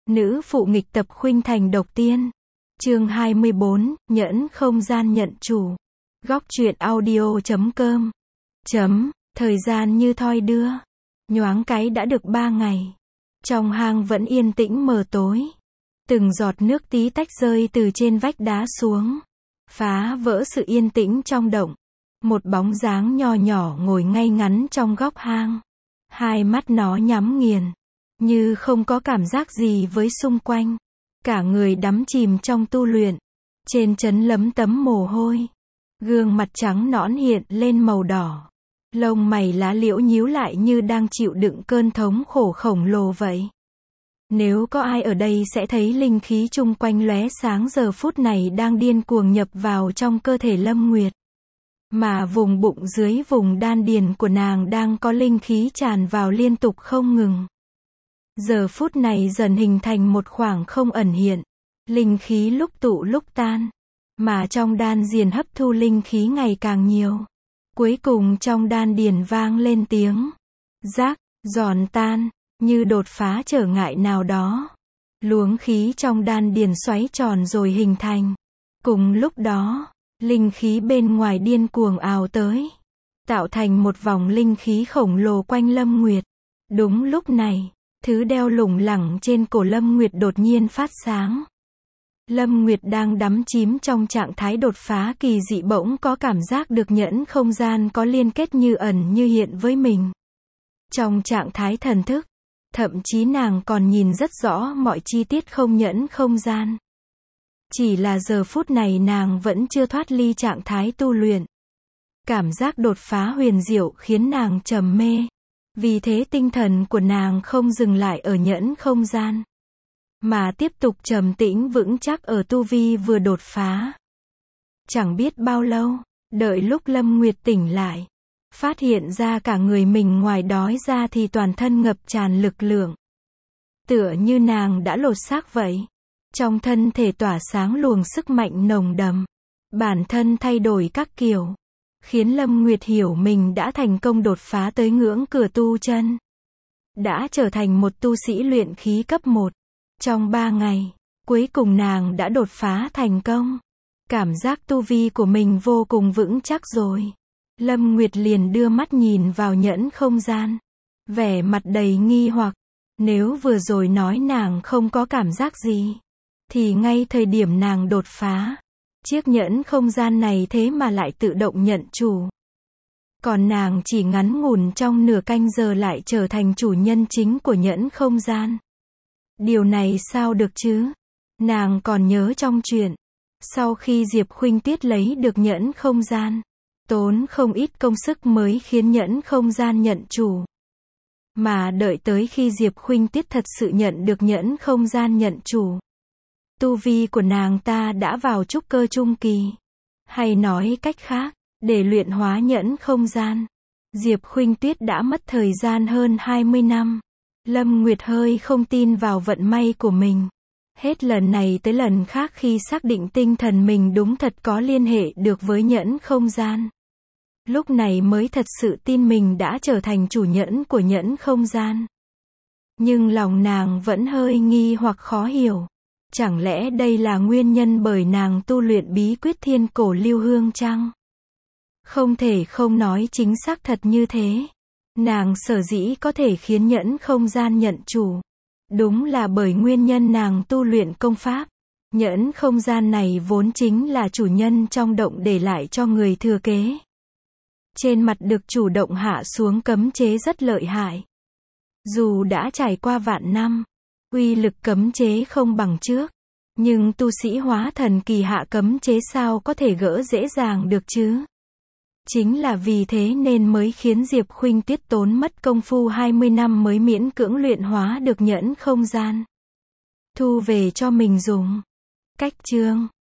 Nữ phụ nghịch tập khuynh thành độc tiên. Chương 24, nhẫn không gian nhận chủ. Góc truyện audio.com. Thời gian như thoi đưa. Nhoáng cái đã được 3 ngày. Trong hang vẫn yên tĩnh mờ tối. Từng giọt nước tí tách rơi từ trên vách đá xuống, phá vỡ sự yên tĩnh trong động. Một bóng dáng nho nhỏ ngồi ngay ngắn trong góc hang. Hai mắt nó nhắm nghiền, như không có cảm giác gì với xung quanh. Cả người đắm chìm trong tu luyện. Trên trán lấm tấm mồ hôi. Gương mặt trắng nõn hiện lên màu đỏ. Lông mày lá liễu nhíu lại như đang chịu đựng cơn thống khổ khổng lồ vậy. Nếu có ai ở đây sẽ thấy linh khí chung quanh lóe sáng giờ phút này đang điên cuồng nhập vào trong cơ thể Lâm Nguyệt. Mà vùng bụng dưới vùng đan điền của nàng đang có linh khí tràn vào liên tục không ngừng. Giờ phút này dần hình thành một khoảng không ẩn hiện. Linh khí lúc tụ lúc tan. Mà trong đan điền hấp thu linh khí ngày càng nhiều. Cuối cùng trong đan điền vang lên tiếng rác, giòn tan, như đột phá trở ngại nào đó. Luống khí trong đan điền xoáy tròn rồi hình thành. Cùng lúc đó, linh khí bên ngoài điên cuồng ào tới, tạo thành một vòng linh khí khổng lồ quanh Lâm Nguyệt. Đúng lúc này, thứ đeo lủng lẳng trên cổ Lâm Nguyệt đột nhiên phát sáng. Lâm Nguyệt đang đắm chìm trong trạng thái đột phá kỳ dị bỗng có cảm giác được nhẫn không gian có liên kết như ẩn như hiện với mình. Trong trạng thái thần thức, thậm chí nàng còn nhìn rất rõ mọi chi tiết không nhẫn không gian. Chỉ là giờ phút này nàng vẫn chưa thoát ly trạng thái tu luyện. Cảm giác đột phá huyền diệu khiến nàng trầm mê. Vì thế tinh thần của nàng không dừng lại ở nhẫn không gian, mà tiếp tục trầm tĩnh vững chắc ở tu vi vừa đột phá. Chẳng biết bao lâu, đợi lúc Lâm Nguyệt tỉnh lại, phát hiện ra cả người mình ngoài đói ra thì toàn thân ngập tràn lực lượng. Tựa như nàng đã lột xác vậy. Trong thân thể tỏa sáng luồng sức mạnh nồng đậm. Bản thân thay đổi các kiểu. Khiến Lâm Nguyệt hiểu mình đã thành công đột phá tới ngưỡng cửa tu chân. Đã trở thành một tu sĩ luyện khí cấp 1. Trong 3 ngày, cuối cùng nàng đã đột phá thành công. Cảm giác tu vi của mình vô cùng vững chắc rồi. Lâm Nguyệt liền đưa mắt nhìn vào nhẫn không gian. Vẻ mặt đầy nghi hoặc. Nếu vừa rồi nói nàng không có cảm giác gì, thì ngay thời điểm nàng đột phá, chiếc nhẫn không gian này thế mà lại tự động nhận chủ. Còn nàng chỉ ngắn ngủn trong nửa canh giờ lại trở thành chủ nhân chính của nhẫn không gian. Điều này sao được chứ? Nàng còn nhớ trong chuyện, sau khi Diệp Khuynh Tuyết lấy được nhẫn không gian, tốn không ít công sức mới khiến nhẫn không gian nhận chủ. Mà đợi tới khi Diệp Khuynh Tuyết thật sự nhận được nhẫn không gian nhận chủ, tu vi của nàng ta đã vào trúc cơ trung kỳ. Hay nói cách khác, để luyện hóa nhẫn không gian, Diệp Khuynh Tuyết đã mất thời gian hơn 20 năm. Lâm Nguyệt hơi không tin vào vận may của mình. Hết lần này tới lần khác khi xác định tinh thần mình đúng thật có liên hệ được với nhẫn không gian. Lúc này mới thật sự tin mình đã trở thành chủ nhẫn của nhẫn không gian. Nhưng lòng nàng vẫn hơi nghi hoặc khó hiểu. Chẳng lẽ đây là nguyên nhân bởi nàng tu luyện bí quyết thiên cổ lưu hương chăng? Không thể không nói chính xác thật như thế. Nàng sở dĩ có thể khiến nhẫn không gian nhận chủ, đúng là bởi nguyên nhân nàng tu luyện công pháp. Nhẫn không gian này vốn chính là chủ nhân trong động để lại cho người thừa kế. Trên mặt được chủ động hạ xuống cấm chế rất lợi hại. Dù đã trải qua vạn năm, uy lực cấm chế không bằng trước, nhưng tu sĩ hóa thần kỳ hạ cấm chế sao có thể gỡ dễ dàng được chứ? Chính là vì thế nên mới khiến Diệp Khuynh Tuyết tốn mất công phu 20 năm mới miễn cưỡng luyện hóa được nhẫn không gian, thu về cho mình dùng. Cách chương